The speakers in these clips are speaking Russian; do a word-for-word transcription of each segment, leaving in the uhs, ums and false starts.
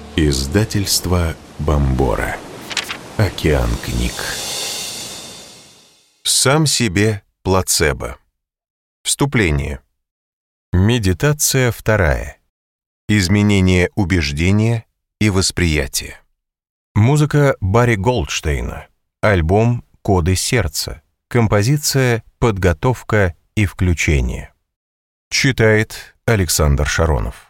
Издательство Бомбора. Океан книг. Сам себе плацебо. Вступление. Медитация вторая. Изменение убеждения и восприятия. Музыка Барри Голдштейна. Альбом «Коды сердца». Композиция «Подготовка и включение». Читает Александр Шаронов.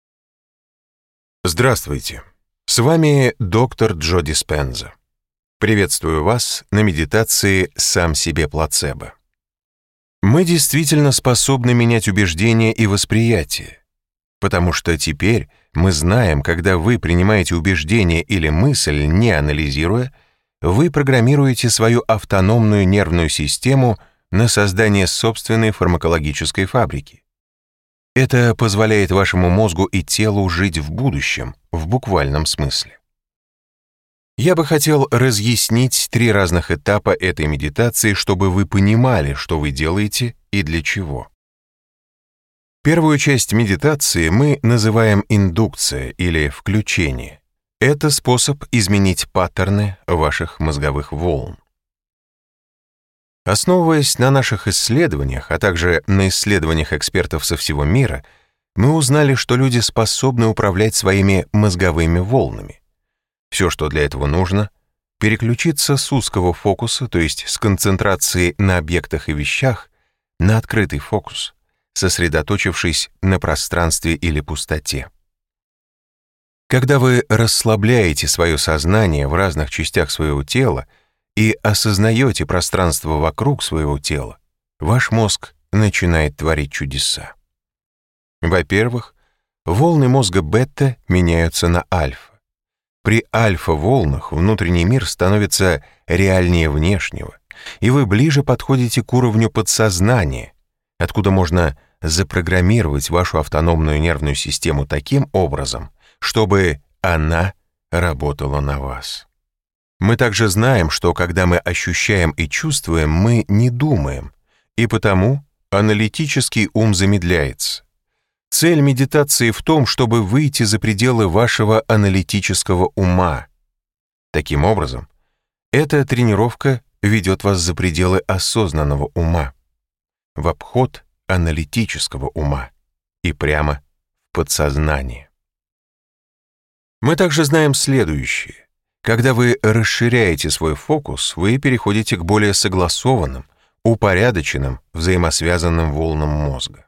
Здравствуйте. С вами доктор Джо Диспенза. Приветствую вас на медитации «Сам себе плацебо». Мы действительно способны менять убеждения и восприятие, потому что теперь мы знаем, когда вы принимаете убеждение или мысль, не анализируя, вы программируете свою автономную нервную систему на создание собственной фармакологической фабрики. Это позволяет вашему мозгу и телу жить в будущем, в буквальном смысле. Я бы хотел разъяснить три разных этапа этой медитации, чтобы вы понимали, что вы делаете и для чего. Первую часть медитации мы называем индукция или включение. Это способ изменить паттерны ваших мозговых волн. Основываясь на наших исследованиях, а также на исследованиях экспертов со всего мира, мы узнали, что люди способны управлять своими мозговыми волнами. Все, что для этого нужно, переключиться с узкого фокуса, то есть с концентрации на объектах и вещах, на открытый фокус, сосредоточившись на пространстве или пустоте. Когда вы расслабляете свое сознание в разных частях своего тела и осознаете пространство вокруг своего тела, ваш мозг начинает творить чудеса. Во-первых, волны мозга бета меняются на альфа. При альфа-волнах внутренний мир становится реальнее внешнего, и вы ближе подходите к уровню подсознания, откуда можно запрограммировать вашу автономную нервную систему таким образом, чтобы она работала на вас. Мы также знаем, что когда мы ощущаем и чувствуем, мы не думаем, и потому аналитический ум замедляется. Цель медитации в том, чтобы выйти за пределы вашего аналитического ума. Таким образом, эта тренировка ведет вас за пределы осознанного ума, в обход аналитического ума и прямо в подсознание. Мы также знаем следующее. Когда вы расширяете свой фокус, вы переходите к более согласованным, упорядоченным, взаимосвязанным волнам мозга.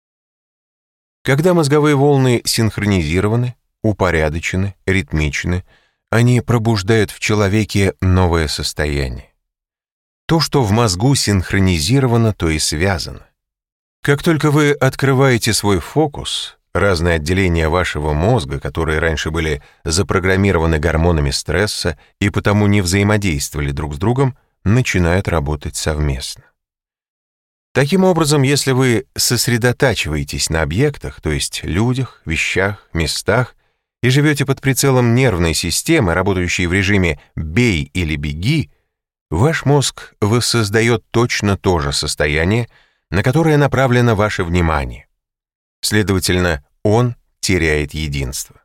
Когда мозговые волны синхронизированы, упорядочены, ритмичны, они пробуждают в человеке новое состояние. То, что в мозгу синхронизировано, то и связано. Как только вы открываете свой фокус, разные отделения вашего мозга, которые раньше были запрограммированы гормонами стресса и потому не взаимодействовали друг с другом, начинают работать совместно. Таким образом, если вы сосредотачиваетесь на объектах, то есть людях, вещах, местах, и живете под прицелом нервной системы, работающей в режиме «бей или беги», ваш мозг воссоздает точно то же состояние, на которое направлено ваше внимание. Следовательно, он теряет единство.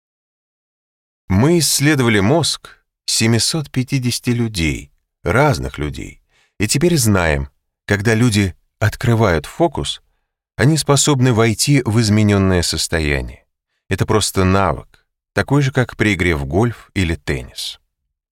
Мы исследовали мозг семисот пятидесяти людей, разных людей, и теперь знаем, когда люди открывают фокус, они способны войти в измененное состояние. Это просто навык, такой же, как при игре в гольф или теннис.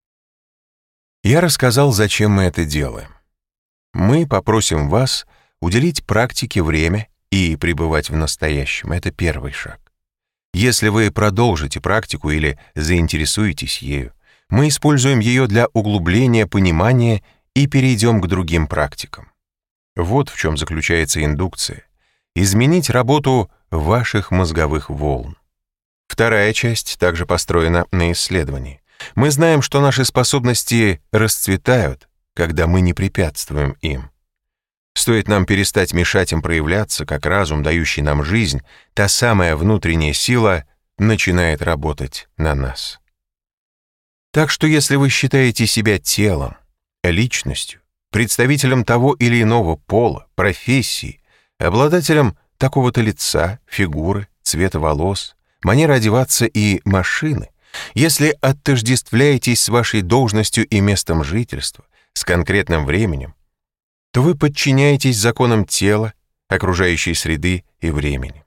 Я рассказал, зачем мы это делаем. Мы попросим вас уделить практике время и пребывать в настоящем. Это первый шаг. Если вы продолжите практику или заинтересуетесь ею, мы используем ее для углубления понимания и перейдем к другим практикам. Вот в чем заключается индукция. Изменить работу ваших мозговых волн. Вторая часть также построена на исследовании. Мы знаем, что наши способности расцветают, когда мы не препятствуем им. Стоит нам перестать мешать им проявляться, как разум, дающий нам жизнь, та самая внутренняя сила начинает работать на нас. Так что если вы считаете себя телом, личностью, представителем того или иного пола, профессии, обладателем такого-то лица, фигуры, цвета волос, манера одеваться и машины, если отождествляетесь с вашей должностью и местом жительства, с конкретным временем, то вы подчиняетесь законам тела, окружающей среды и времени.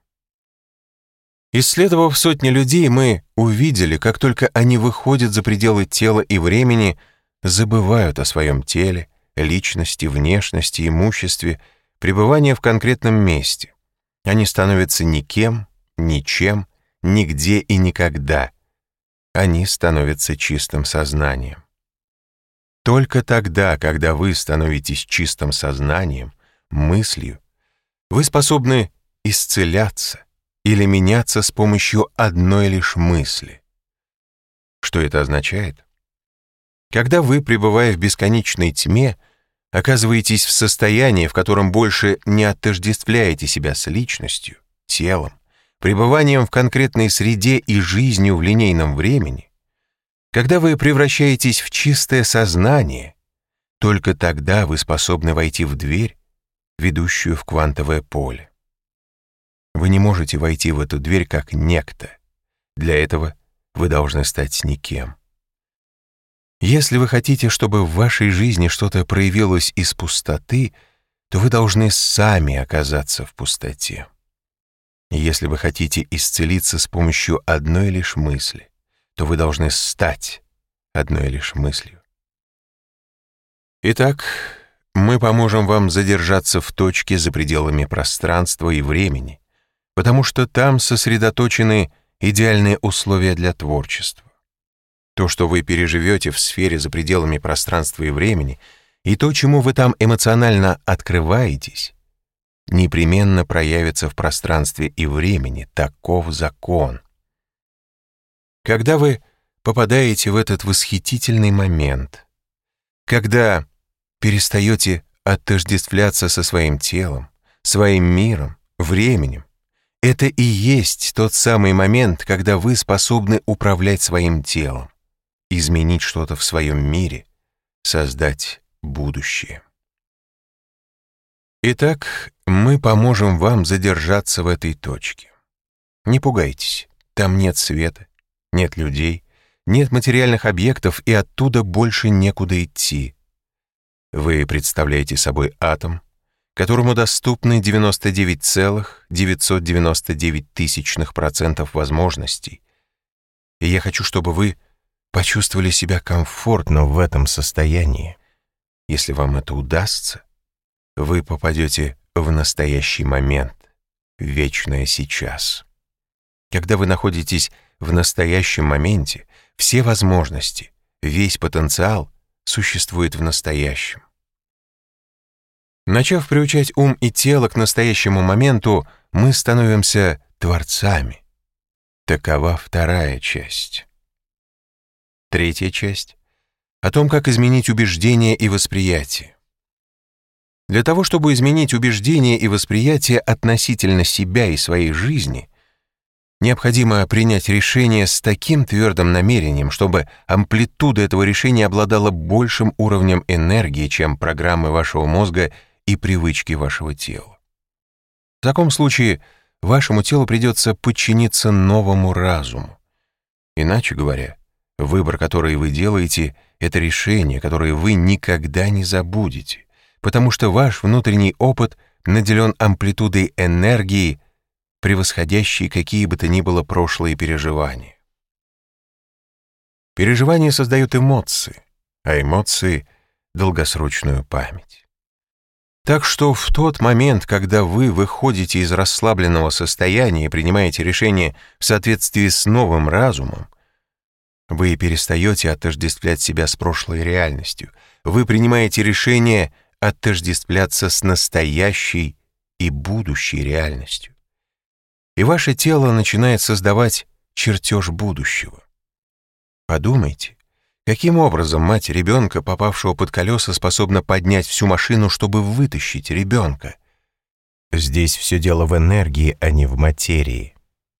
Исследовав сотни людей, мы увидели, как только они выходят за пределы тела и времени, забывают о своем теле, личности, внешности, имуществе, пребывании в конкретном месте. Они становятся никем, ничем, нигде и никогда. Они становятся чистым сознанием. Только тогда, когда вы становитесь чистым сознанием, мыслью, вы способны исцеляться или меняться с помощью одной лишь мысли. Что это означает? Когда вы, пребывая в бесконечной тьме, оказываетесь в состоянии, в котором больше не отождествляете себя с личностью, телом, пребыванием в конкретной среде и жизнью в линейном времени, когда вы превращаетесь в чистое сознание, только тогда вы способны войти в дверь, ведущую в квантовое поле. Вы не можете войти в эту дверь как некто. Для этого вы должны стать никем. Если вы хотите, чтобы в вашей жизни что-то проявилось из пустоты, то вы должны сами оказаться в пустоте. Если вы хотите исцелиться с помощью одной лишь мысли, то вы должны стать одной лишь мыслью. Итак, мы поможем вам задержаться в точке за пределами пространства и времени, потому что там сосредоточены идеальные условия для творчества. То, что вы переживете в сфере за пределами пространства и времени, и то, чему вы там эмоционально открываетесь, непременно проявится в пространстве и времени. Таков закон. Когда вы попадаете в этот восхитительный момент, когда перестаете отождествляться со своим телом, своим миром, временем, это и есть тот самый момент, когда вы способны управлять своим телом, изменить что-то в своем мире, создать будущее. Итак, мы поможем вам задержаться в этой точке. Не пугайтесь, там нет света, нет людей, нет материальных объектов, и оттуда больше некуда идти. Вы представляете собой атом, которому доступны девяносто девять целых девятьсот девяносто девять тысячных процентов возможностей. И я хочу, чтобы вы почувствовали себя комфортно в этом состоянии. Если вам это удастся, вы попадете в настоящий момент, в вечное сейчас. Когда вы находитесь в настоящем моменте, все возможности, весь потенциал существует в настоящем. Начав приучать ум и тело к настоящему моменту, мы становимся творцами. Такова вторая часть. Третья часть — о том, как изменить убеждения и восприятие. Для того, чтобы изменить убеждения и восприятие относительно себя и своей жизни, необходимо принять решение с таким твердым намерением, чтобы амплитуда этого решения обладала большим уровнем энергии, чем программы вашего мозга и привычки вашего тела. В таком случае вашему телу придется подчиниться новому разуму. Иначе говоря, выбор, который вы делаете, это решение, которое вы никогда не забудете, потому что ваш внутренний опыт наделен амплитудой энергии, превосходящей какие бы то ни было прошлые переживания. Переживания создают эмоции, а эмоции — долгосрочную память. Так что в тот момент, когда вы выходите из расслабленного состояния и принимаете решение в соответствии с новым разумом, вы перестаете отождествлять себя с прошлой реальностью, вы принимаете решение отождествляться с настоящей и будущей реальностью. И ваше тело начинает создавать чертеж будущего. Подумайте, каким образом мать ребенка, попавшего под колеса, способна поднять всю машину, чтобы вытащить ребенка? Здесь все дело в энергии, а не в материи.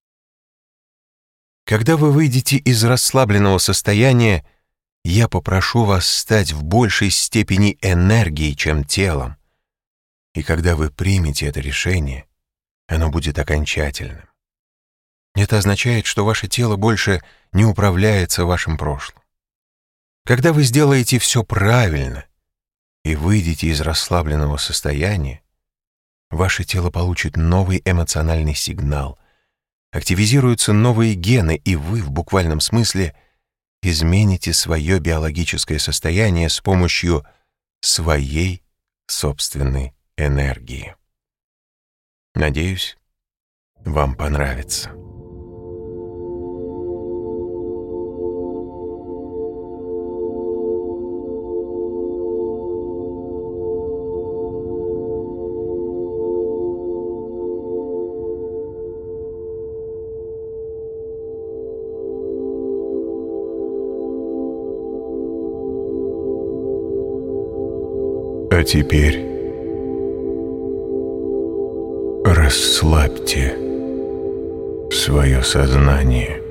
Когда вы выйдете из расслабленного состояния, я попрошу вас стать в большей степени энергией, чем телом. И когда вы примете это решение, оно будет окончательным. Это означает, что ваше тело больше не управляется вашим прошлым. Когда вы сделаете все правильно и выйдете из расслабленного состояния, ваше тело получит новый эмоциональный сигнал, активизируются новые гены, и вы в буквальном смысле измените свое биологическое состояние с помощью своей собственной энергии. Надеюсь, вам понравится. А теперь расслабьте свое сознание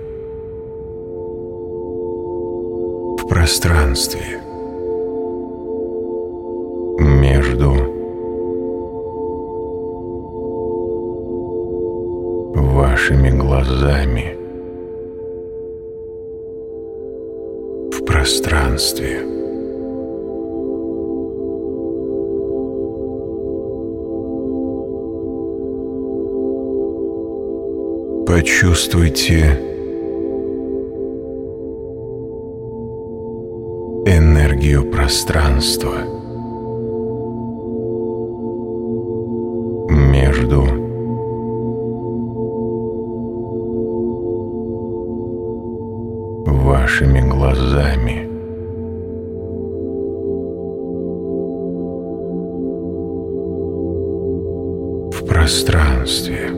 в пространстве между вашими глазами, в пространстве почувствуйте энергию пространства между вашими глазами. В пространстве.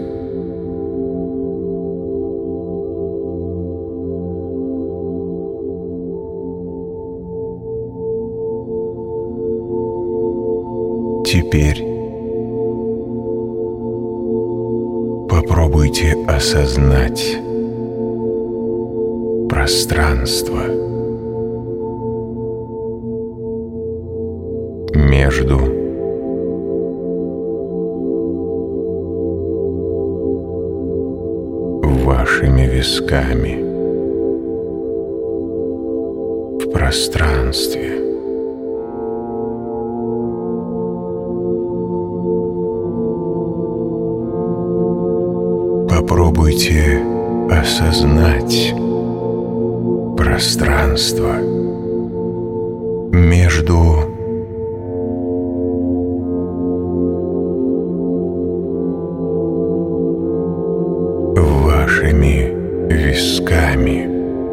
Теперь попробуйте осознать пространство между вашими висками. В пространстве. Попробуйте осознать пространство между вашими висками.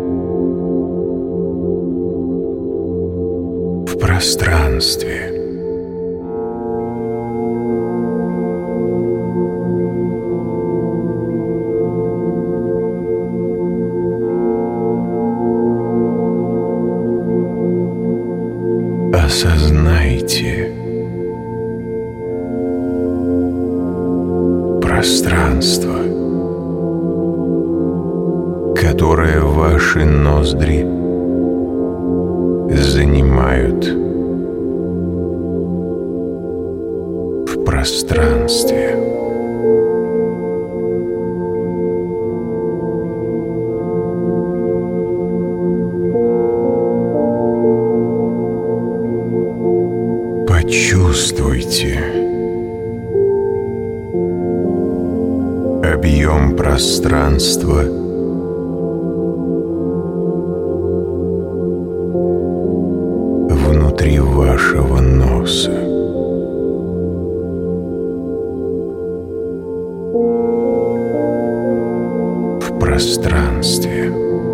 В пространстве. Осознайте пространство, которое ваши ноздри занимают в пространстве. Почувствуйте объем пространства внутри вашего носа. В пространстве.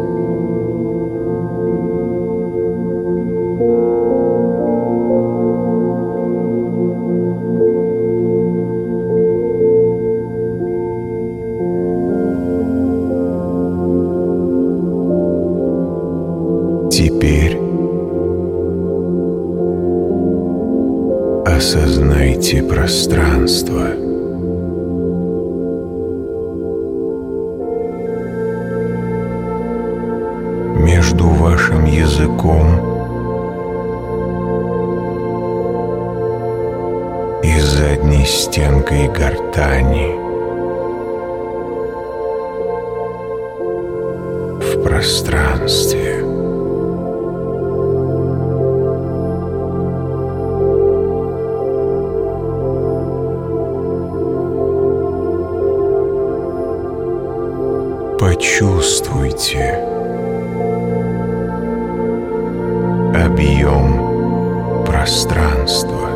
Теперь осознайте пространство между вашим языком и задней стенкой гортани. пространстве. Почувствуйте объем пространства.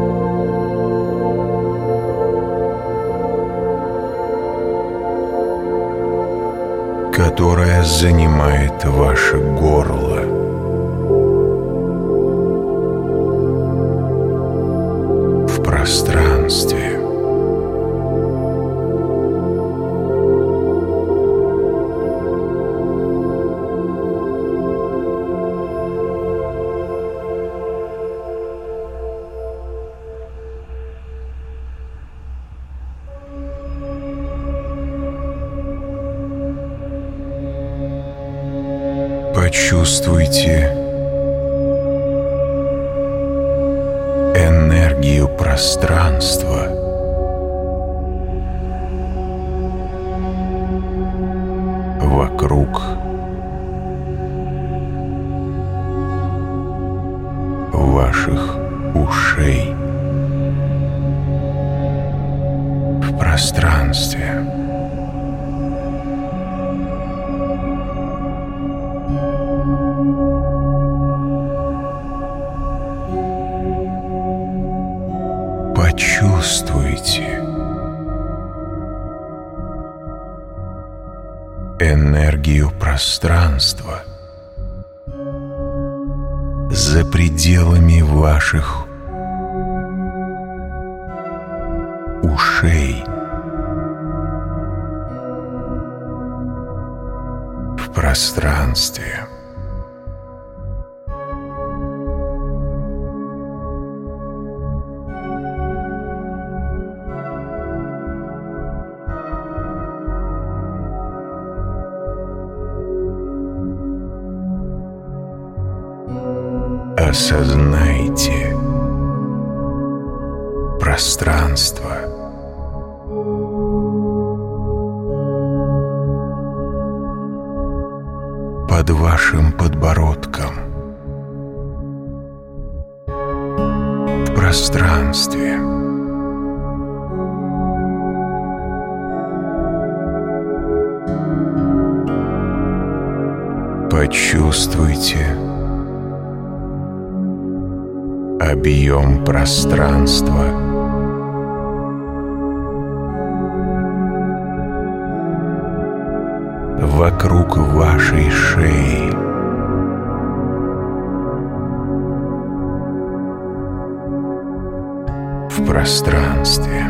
Которое занимает ваше горло. В пространстве. Почувствуйте энергию пространства. Вокруг ваших ушей. В пространстве. Почувствуйте энергию пространства за пределами ваших ушей. В пространстве. Осознайте пространство. Под вашим подбородком. В пространстве. Почувствуйте объем пространства вокруг вашей шеи. В пространстве.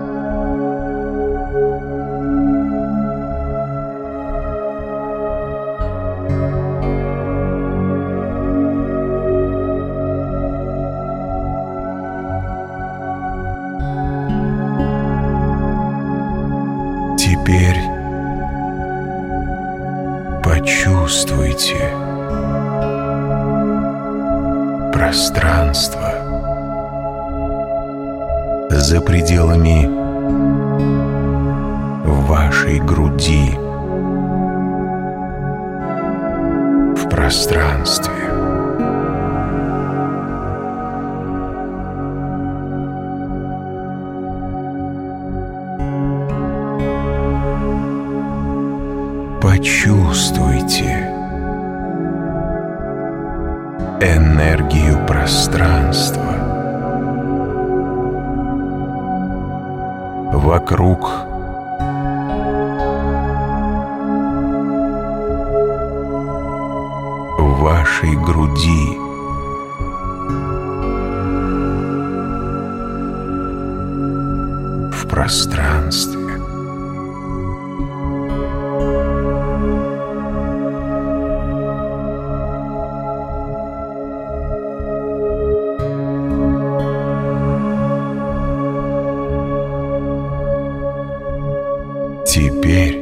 Теперь почувствуйте пространство за пределами вашей груди. В пространстве. Почувствуйте энергию пространства вокруг вашей груди. В пространстве. Теперь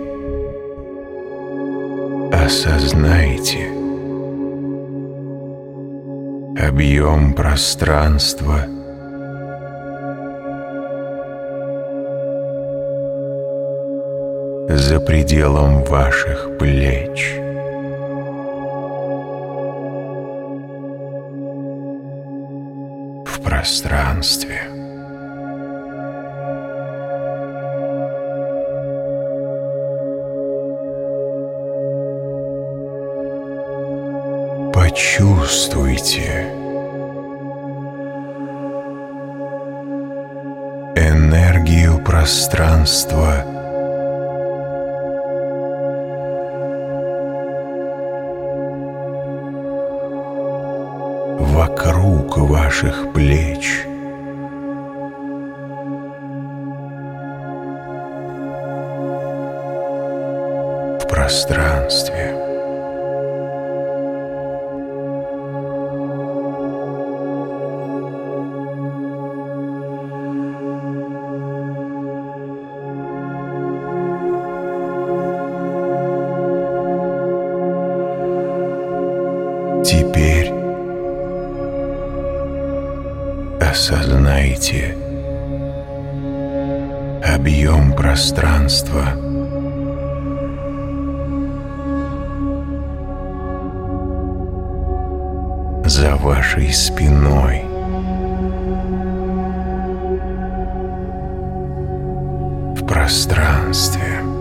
осознайте объем пространства за пределом ваших плеч. пространстве. Почувствуйте энергию пространства вокруг ваших плеч. В пространстве. Теперь осознайте объем пространства за вашей спиной. В пространстве.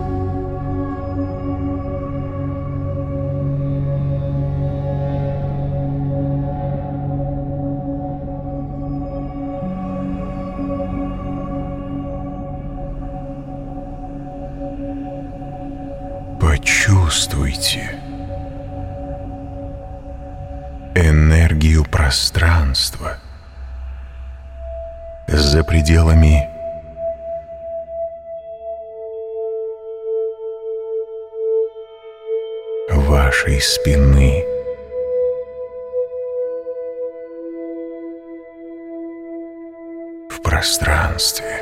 Почувствуйте энергию пространства за пределами вашей спины. В пространстве.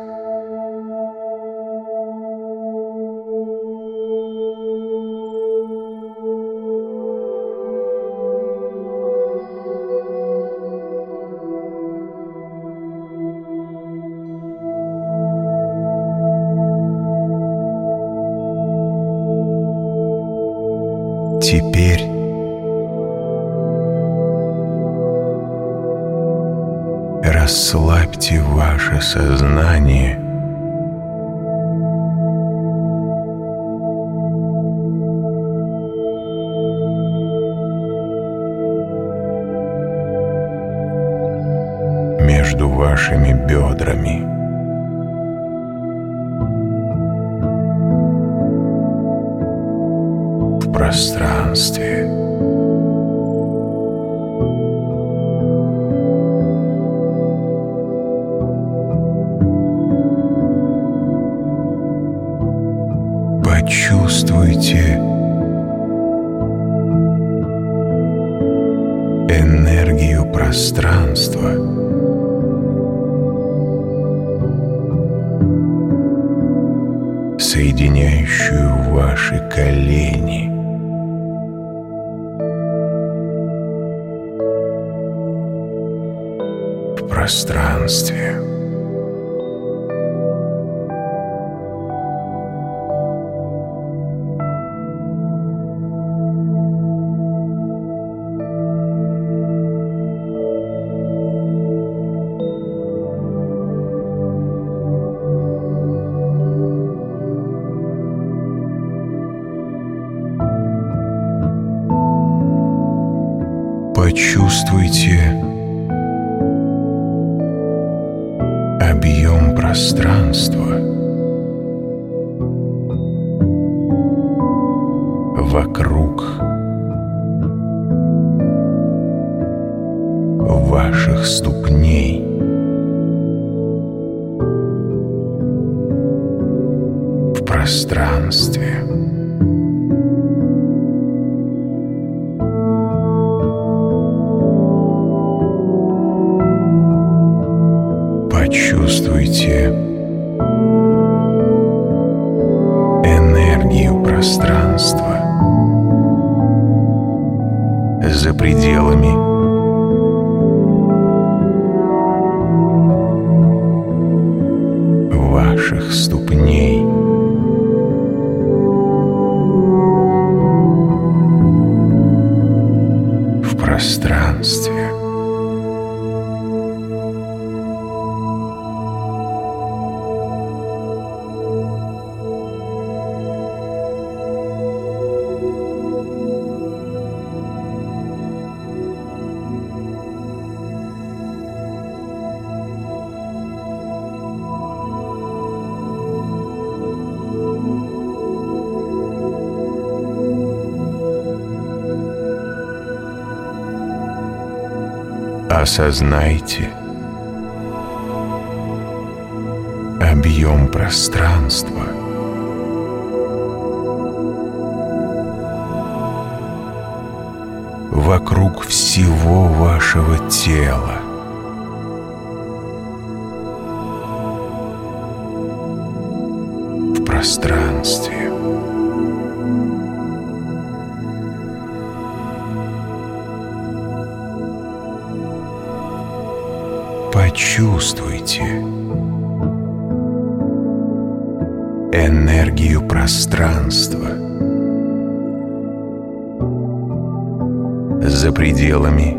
Теперь расслабьте ваше сознание между вашими бедрами. В пространстве. Почувствуйте энергию пространства соединяющую ваши колени. В пространстве. Почувствуйте объем пространства вокруг ваших ступней. В пространстве. Почувствуйте энергию пространства за пределами ваших ступней. В пространстве. Осознайте объем пространства, вокруг всего вашего тела. В пространстве. Почувствуйте энергию пространства за пределами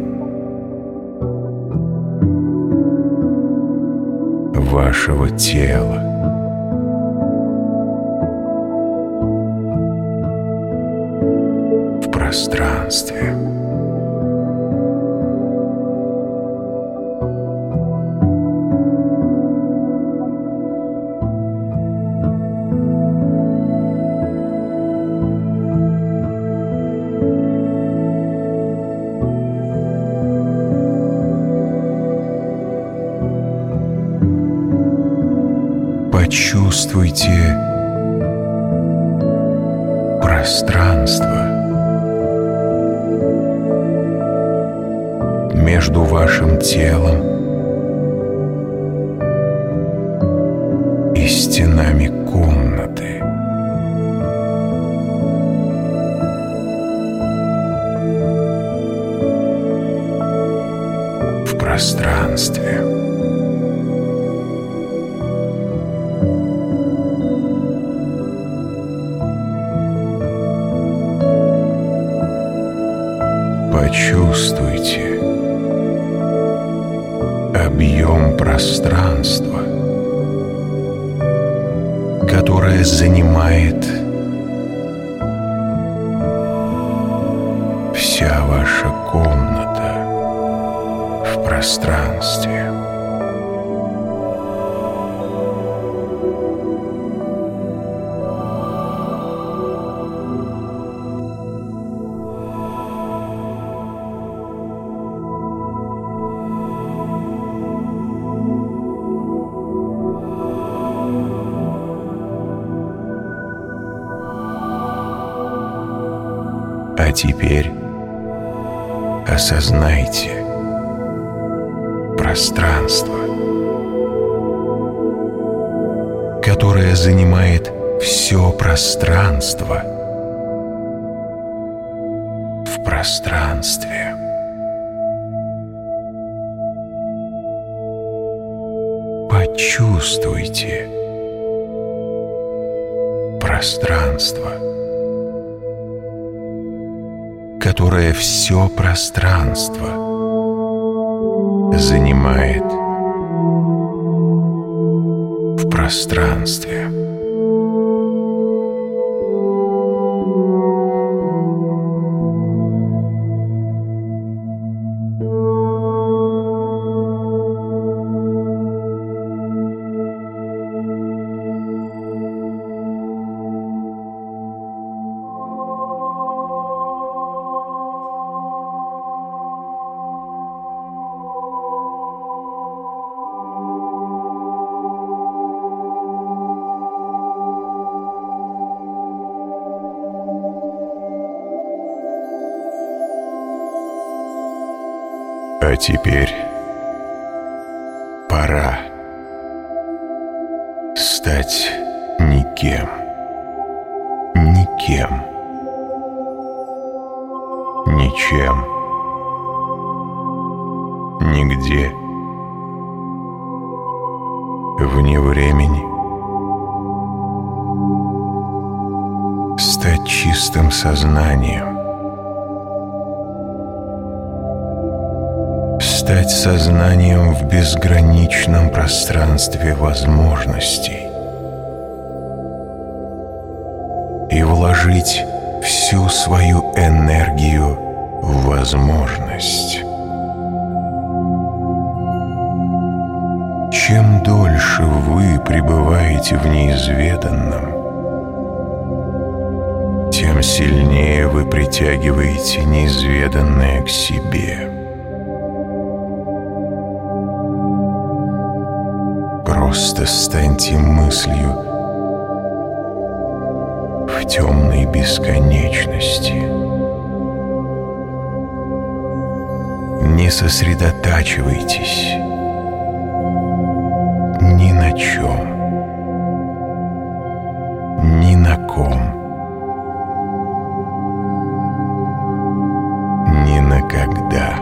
вашего тела. В пространстве. Почувствуйте пространство между вашим телом и стенами комнаты. В пространстве. Почувствуйте объем пространства, которое занимает вся ваша комната в пространстве. А теперь осознайте пространство, которое занимает все пространство в пространстве. Почувствуйте пространство, которое все пространство занимает в пространстве. А теперь пора стать никем, никем, ничем, нигде, вне времени, стать чистым сознанием, стать сознанием в безграничном пространстве возможностей и вложить всю свою энергию в возможность. Чем дольше вы пребываете в неизведанном, тем сильнее вы притягиваете неизведанное к себе. Просто станьте мыслью в темной бесконечности. Не сосредотачивайтесь ни на чем, ни на ком, ни на когда.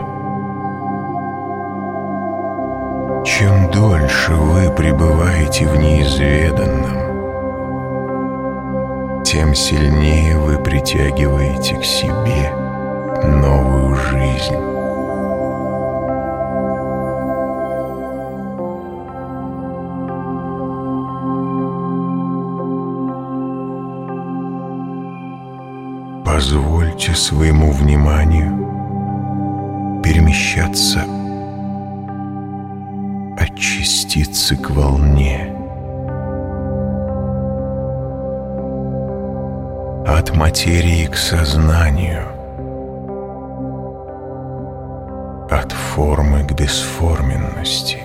Чем дольше вы пребываете в неизведанном, тем сильнее вы притягиваете к себе новую жизнь. Позвольте своему вниманию перемещаться от частицы к волне, от материи к сознанию, от формы к бесформенности,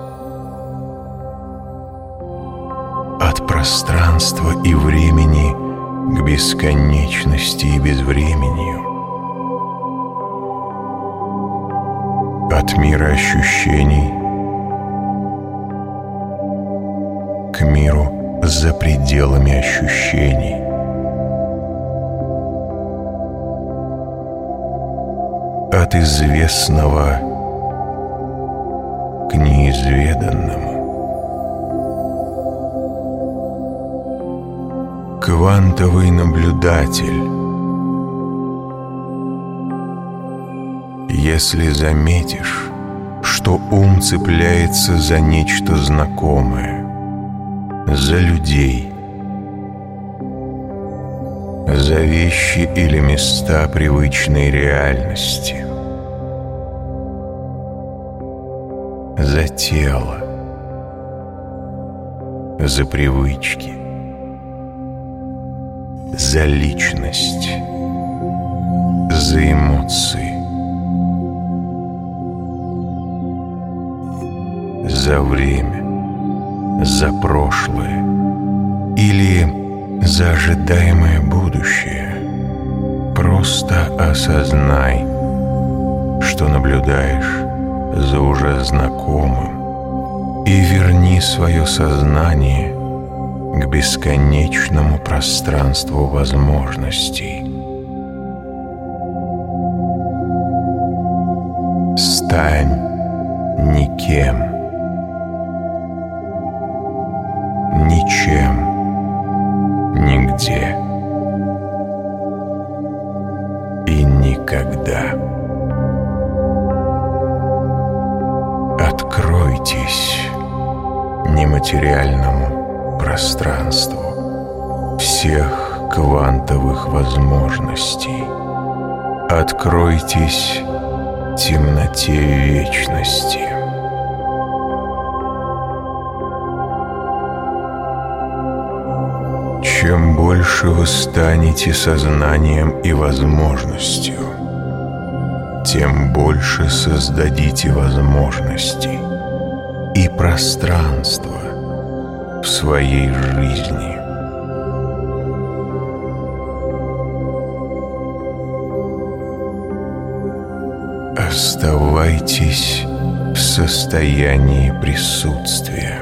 от пространства и времени к бесконечности и безвременью, от мира ощущений к миру за пределами ощущений, от известного к неизведанному. Квантовый наблюдатель. Если заметишь, что ум цепляется за нечто знакомое, за людей, за вещи или места привычной реальности, за тело, за привычки, за личность, за эмоции, за время, за прошлое или за ожидаемое будущее. Просто осознай, что наблюдаешь за уже знакомым, и верни свое сознание к бесконечному пространству возможностей. Стань никем, ничем, нигде и никогда. Откройтесь нематериальному пространству всех квантовых возможностей. Откройтесь темноте вечности. Чем больше вы станете сознанием и возможностью, тем больше создадите возможностей и пространства в своей жизни. Оставайтесь в состоянии присутствия.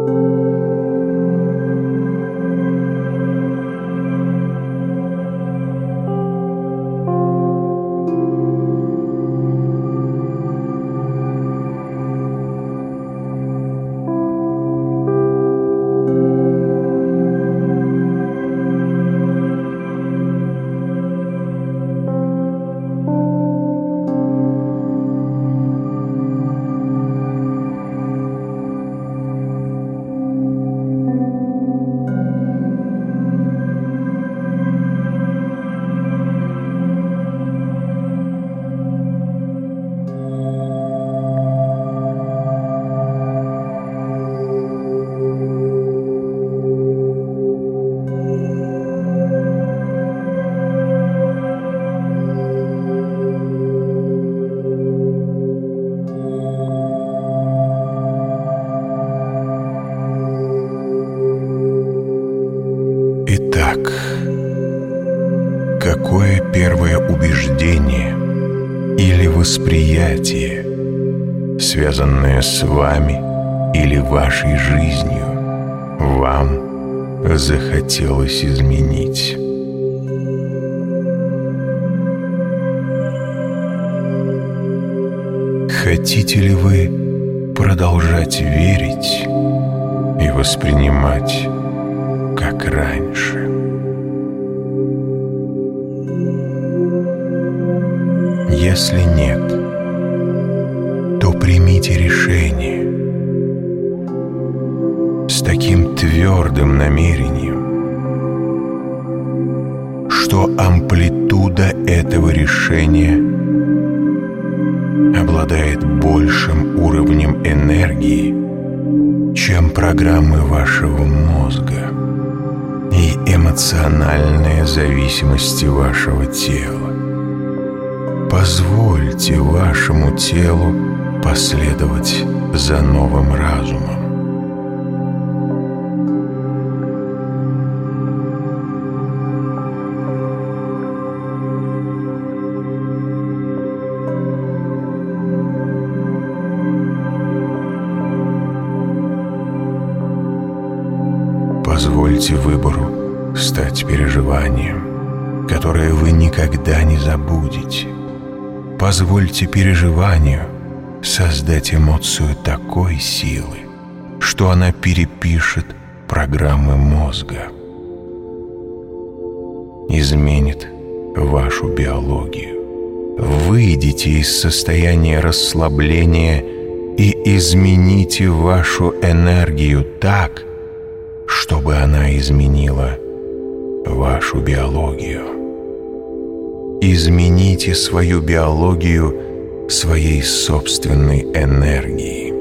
Итак, какое первое убеждение или восприятие, связанное с вами или вашей жизнью, вам захотелось изменить? Хотите ли вы продолжать верить и воспринимать как раньше? Если нет, то примите решение с таким твердым намерением, что амплитуда этого решения обладает большим уровнем энергии, чем программы вашего мозга и эмоциональные зависимости вашего тела. Позвольте вашему телу последовать за новым разумом. Позвольте выбору стать переживанием, которое вы никогда не забудете. Позвольте переживанию создать эмоцию такой силы, что она перепишет программы мозга, изменит вашу биологию. Выйдите из состояния расслабления и измените вашу энергию так, чтобы она изменила вашу биологию. Измените свою биологию своей собственной энергией.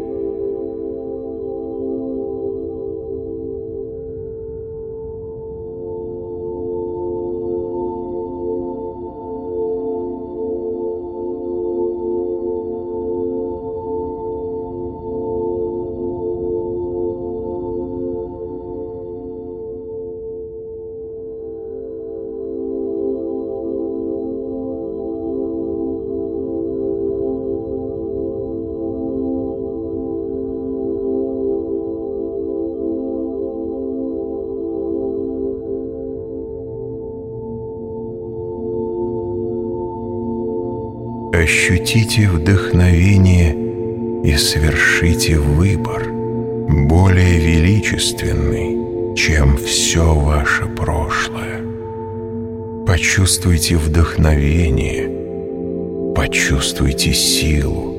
Ощутите вдохновение и совершите выбор, более величественный, чем все ваше прошлое. Почувствуйте вдохновение, почувствуйте силу.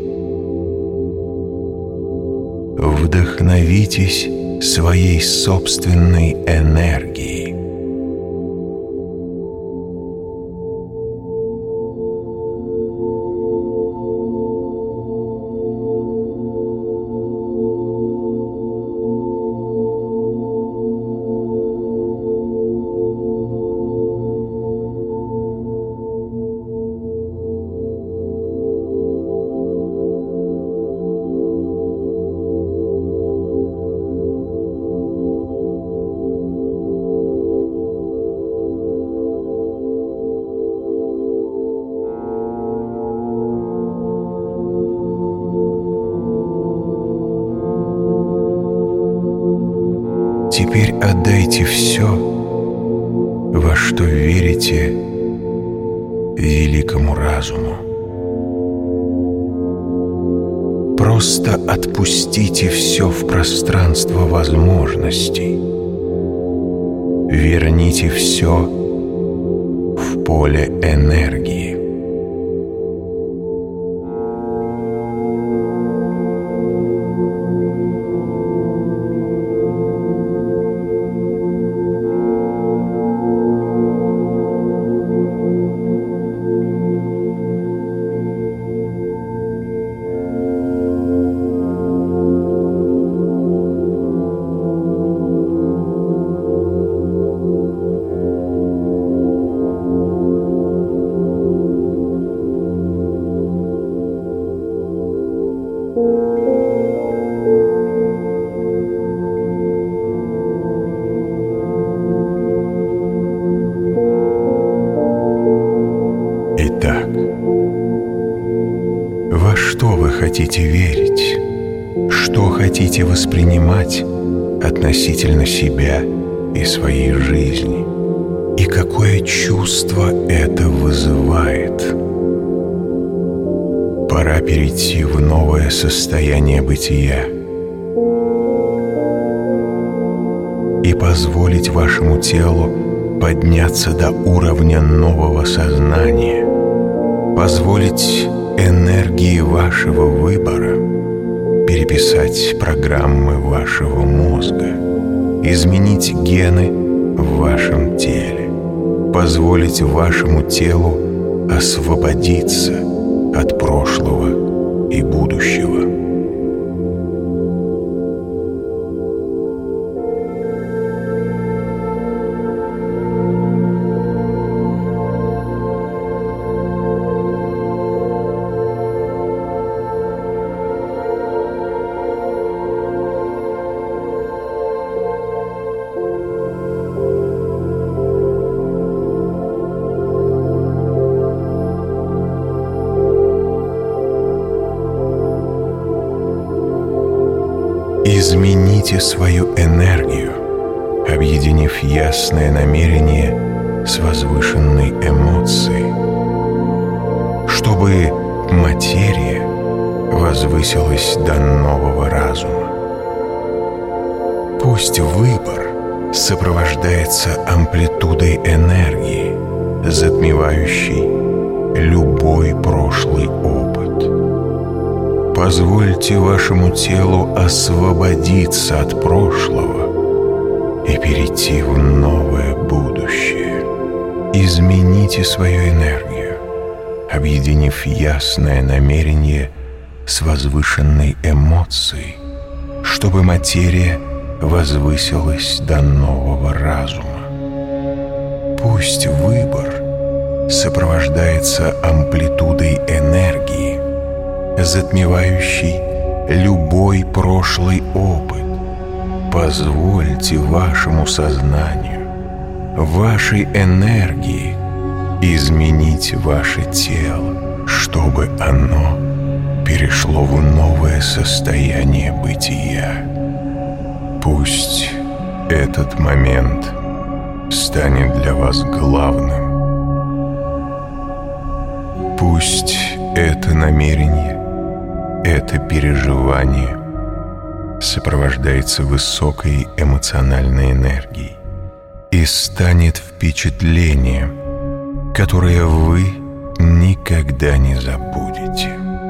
Вдохновитесь своей собственной энергией. Теперь отдайте все, во что верите, великому разуму. Просто отпустите все в пространство возможностей. Верните все в поле энергии. Итак, во что вы хотите верить? Что хотите воспринимать относительно себя и своей жизни? И какое чувство это вызывает? Пора перейти в новое состояние бытия и позволить вашему телу подняться до уровня нового сознания, позволить энергии вашего выбора переписать программы вашего мозга, изменить гены в вашем теле, позволить вашему телу освободиться от прошлого и будущего. Измените свою энергию, объединив ясное намерение с возвышенной эмоцией, чтобы материя возвысилась до нового разума. Пусть выбор сопровождается амплитудой энергии, затмевающей любой прошлый опыт. Позвольте вашему телу освободиться от прошлого и перейти в новое будущее. Измените свою энергию, объединив ясное намерение с возвышенной эмоцией, чтобы материя возвысилась до нового разума. Пусть выбор сопровождается амплитудой энергии, затмевающий любой прошлый опыт. Позвольте вашему сознанию, вашей энергии изменить ваше тело, чтобы оно перешло в новое состояние бытия. Пусть этот момент станет для вас главным. Пусть это намерение, это переживание сопровождается высокой эмоциональной энергией и станет впечатлением, которое вы никогда не забудете.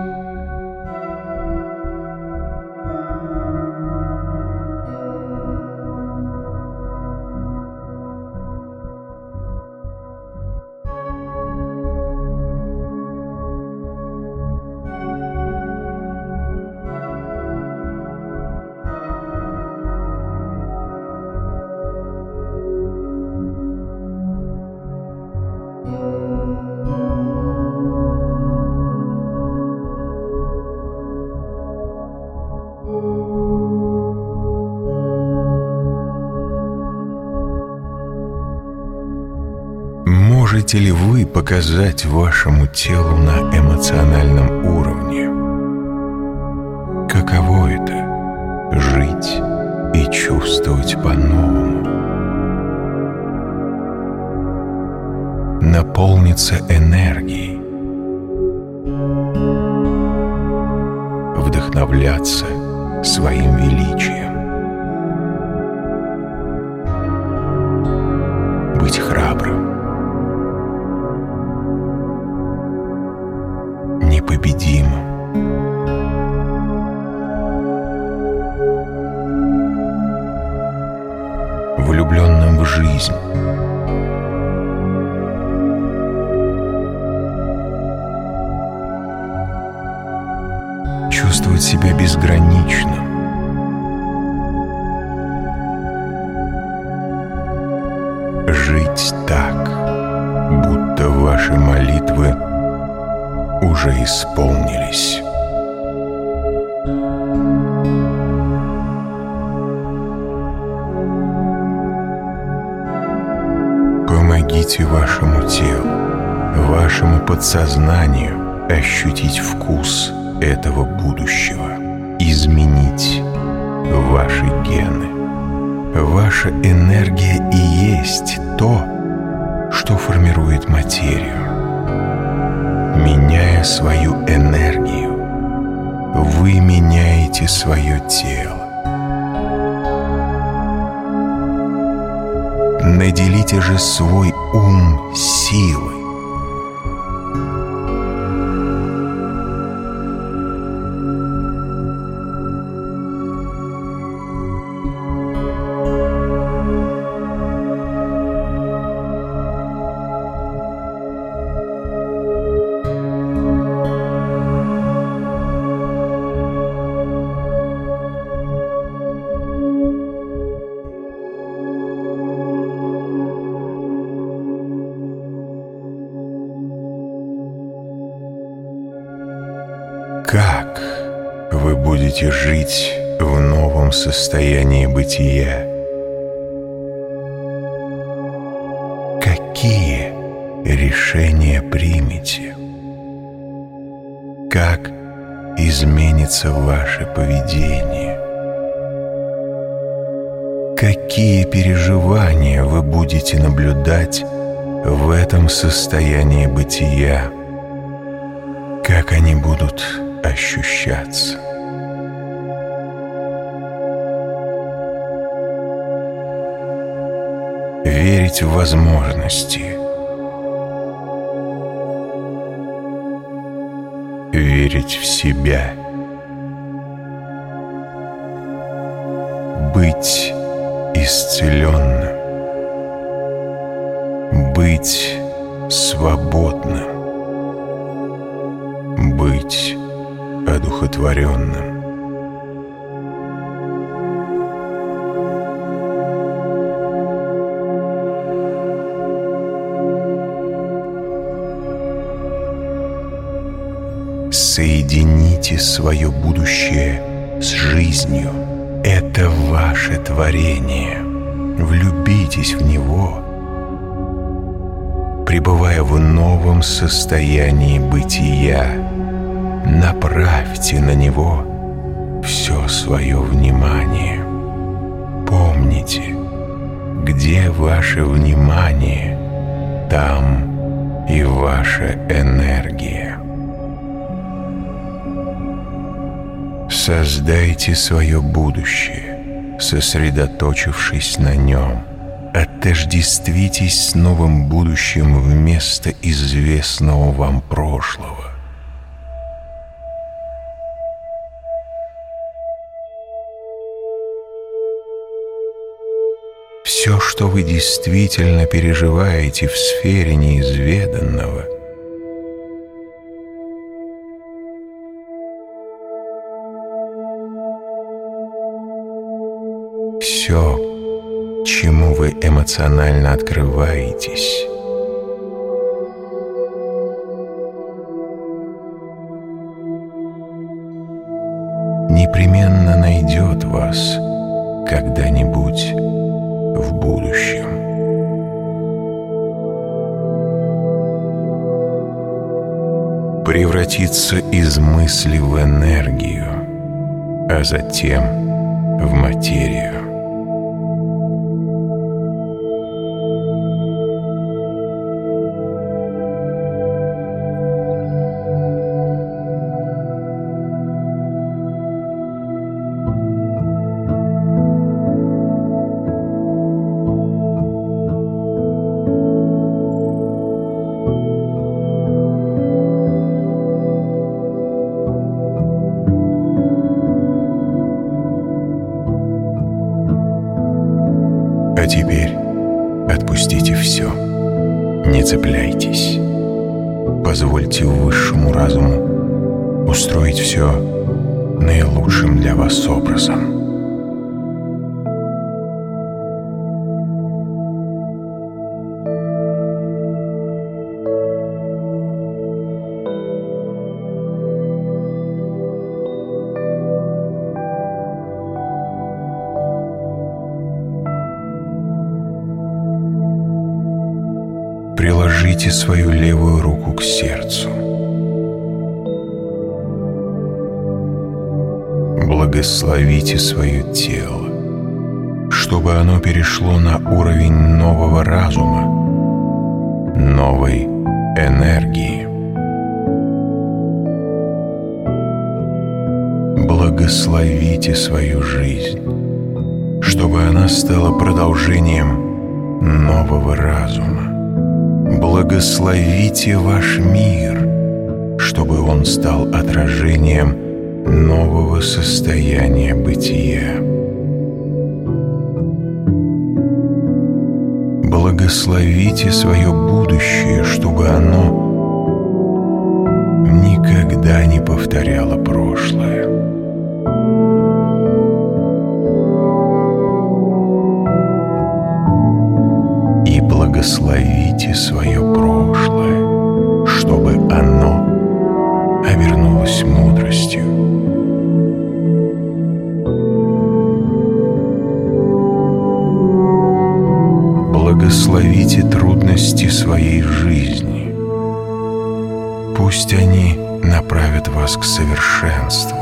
Можете ли вы показать вашему телу на эмоциональном уровне, каково это — жить и чувствовать почувствовать по-новому, наполниться энергией, вдохновляться своим величием, быть храбрым, непобедимым, влюбленным в жизнь, чувствовать себя безграничным, жить так, будто ваши молитвы уже исполнились. Помогите вашему телу, вашему подсознанию ощутить вкус этого будущего, изменить ваши гены. Ваша энергия и есть то, что формирует материю. Меняя свою энергию, вы меняете свое тело. Наделите же свой ум силой. Как вы будете жить в новом состоянии бытия? Какие решения примете? Как изменится ваше поведение? Какие переживания вы будете наблюдать в этом состоянии бытия? Как они будут ощущаться? Верить в возможности, верить в себя, быть исцеленным, быть свободным, быть одухотворенным. Соедините свое будущее с жизнью. Это ваше творение. Влюбитесь в него, пребывая в новом состоянии бытия. Направьте на него все свое внимание. Помните, где ваше внимание, там и ваша энергия. Создайте свое будущее, сосредоточившись на нем. Отождествитесь с новым будущим вместо известного вам прошлого. Все, что вы действительно переживаете в сфере неизведанного, все, чему вы эмоционально открываетесь, непременно найдет вас когда-нибудь в будущем. Превратиться из мысли в энергию, а затем в материю. А теперь отпустите все. Не цепляйтесь. Позвольте высшему разуму устроить все наилучшим для вас образом. Приложите свою левую руку к сердцу. Благословите свое тело, чтобы оно перешло на уровень нового разума, новой энергии. Благословите свою жизнь, чтобы она стала продолжением нового разума. Благословите ваш мир, чтобы он стал отражением нового состояния бытия. Благословите свое будущее, чтобы оно никогда не повторяло прошлое. И благословите свое прошлое, чтобы оно обернулось мудростью. Благословите трудности своей жизни. Пусть они направят вас к совершенству.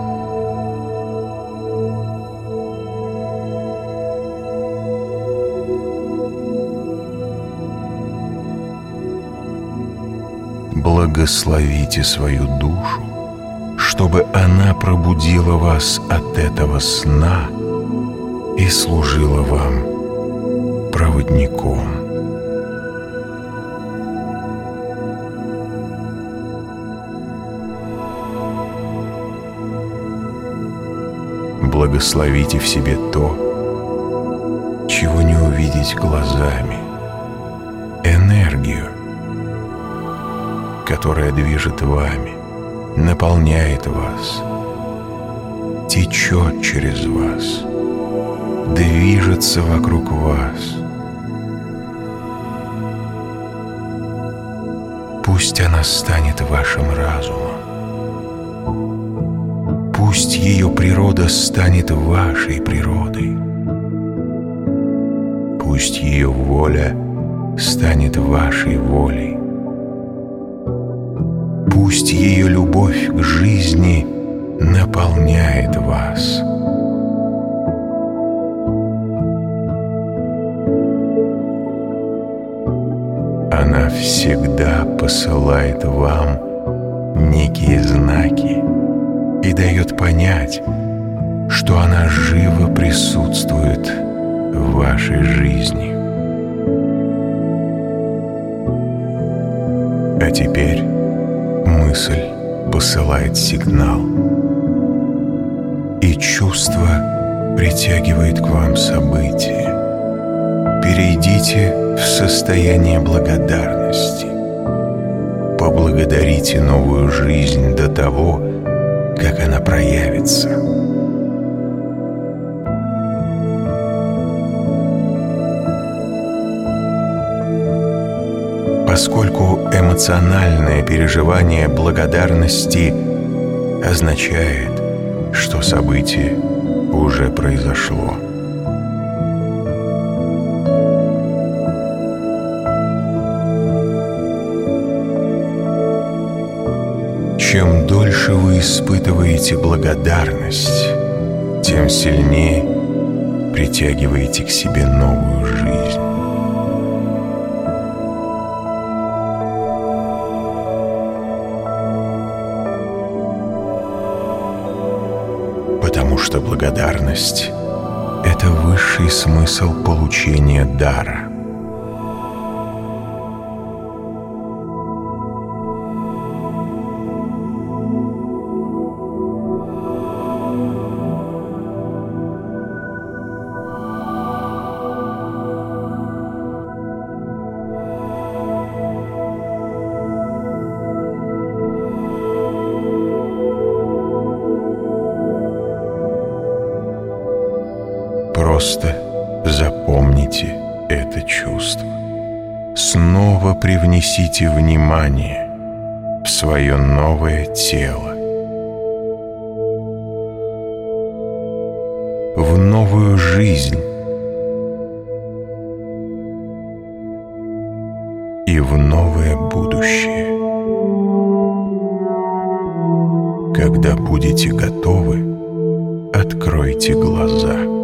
Благословите свою душу, чтобы она пробудила вас от этого сна и служила вам проводником. Благословите в себе то, чего не увидеть глазами, энергию, которая движет вами, наполняет вас, течет через вас, движется вокруг вас. Пусть она станет вашим разумом. Пусть ее природа станет вашей природой. Пусть ее воля станет вашей волей. Пусть ее любовь к жизни наполняет вас. Она всегда посылает вам некие знаки и дает понять, что она живо присутствует в вашей жизни. А теперь мысль посылает сигнал, и чувство притягивает к вам события. Перейдите в состояние благодарности. Поблагодарите новую жизнь до того, как она проявится. Поскольку эмоциональное переживание благодарности означает, что событие уже произошло. Чем дольше вы испытываете благодарность, тем сильнее притягиваете к себе новую жизнь. Потому что благодарность — это высший смысл получения дара. Просто запомните это чувство. Снова привнесите внимание в свое новое тело, в новую жизнь и в новое будущее. Когда будете готовы, откройте глаза.